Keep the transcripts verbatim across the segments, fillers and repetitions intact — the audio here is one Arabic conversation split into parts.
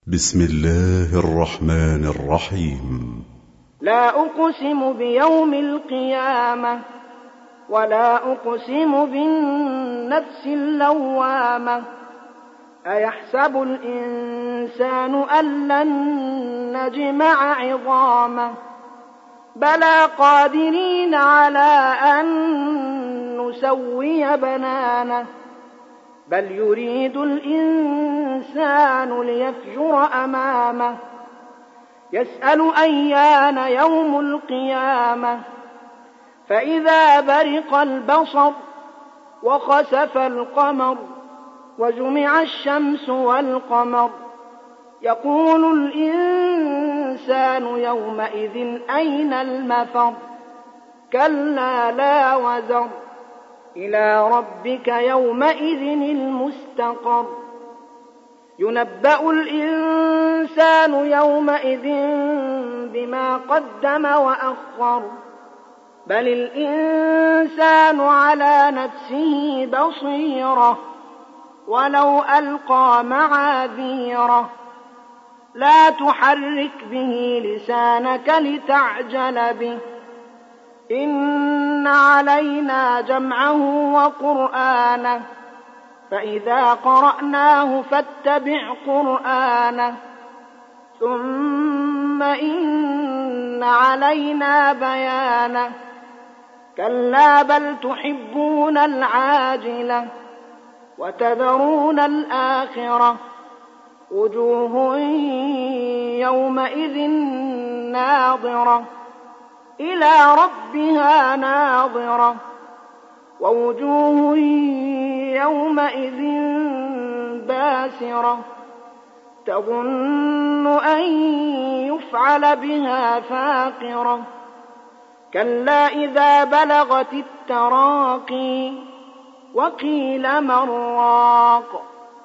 بسم الله الرحمن الرحيم. لا أقسم بيوم القيامة ولا أقسم بالنفس اللوامة. أيحسب الإنسان أن لن نجمع عظامه بلى قادرين على أن نسوي بنانه بل يريد الإنسان ليفجر أمامه يسأل أيان يوم القيامة فإذا برق البصر وخسف القمر وجمع الشمس والقمر يقول الإنسان يومئذ أين المفر كلا لا وزر إلى ربك يومئذ المستقر ينبأ الإنسان يومئذ بما قدم وأخر بل الإنسان على نفسه بصيرة ولو ألقى معاذيره لا تحرك به لسانك لتعجل به إن علينا جمعه وقرآنه فإذا قرأناه فاتبع قرآنه ثم إن علينا بيانه كلا بل تحبون العاجلة وتذرون الآخرة وجوه يومئذ ناظرة إلى ربها ناظرة ووجوه يومئذ باسرة تظن أن يفعل بها فاقرة كلا إذا بلغت التراقي وقيل من راق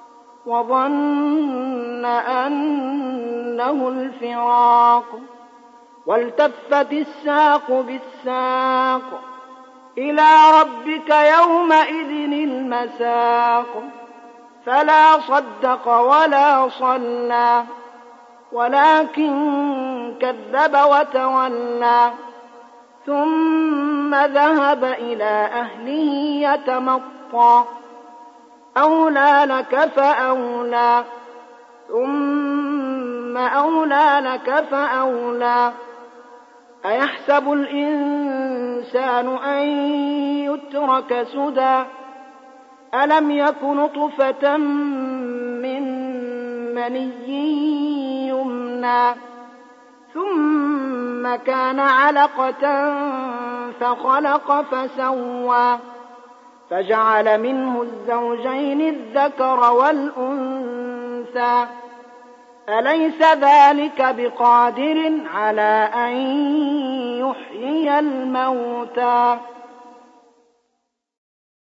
وظن أنه الفراق والتفت الساق بالساق إلى ربك يومئذ المساق فلا صدق ولا صلى ولكن كذب وتولى ثم ذهب إلى أهله يتمطى أولى لك فأولى ثم أولى لك فأولى أيحسب الإنسان أن يترك سدى ألم يك نطفة من مني يمنى ثم كان علقة فخلق فسوى فجعل منه الزوجين الذكر والأنثى أليس ذلك بقادر على أن يحيي الموتى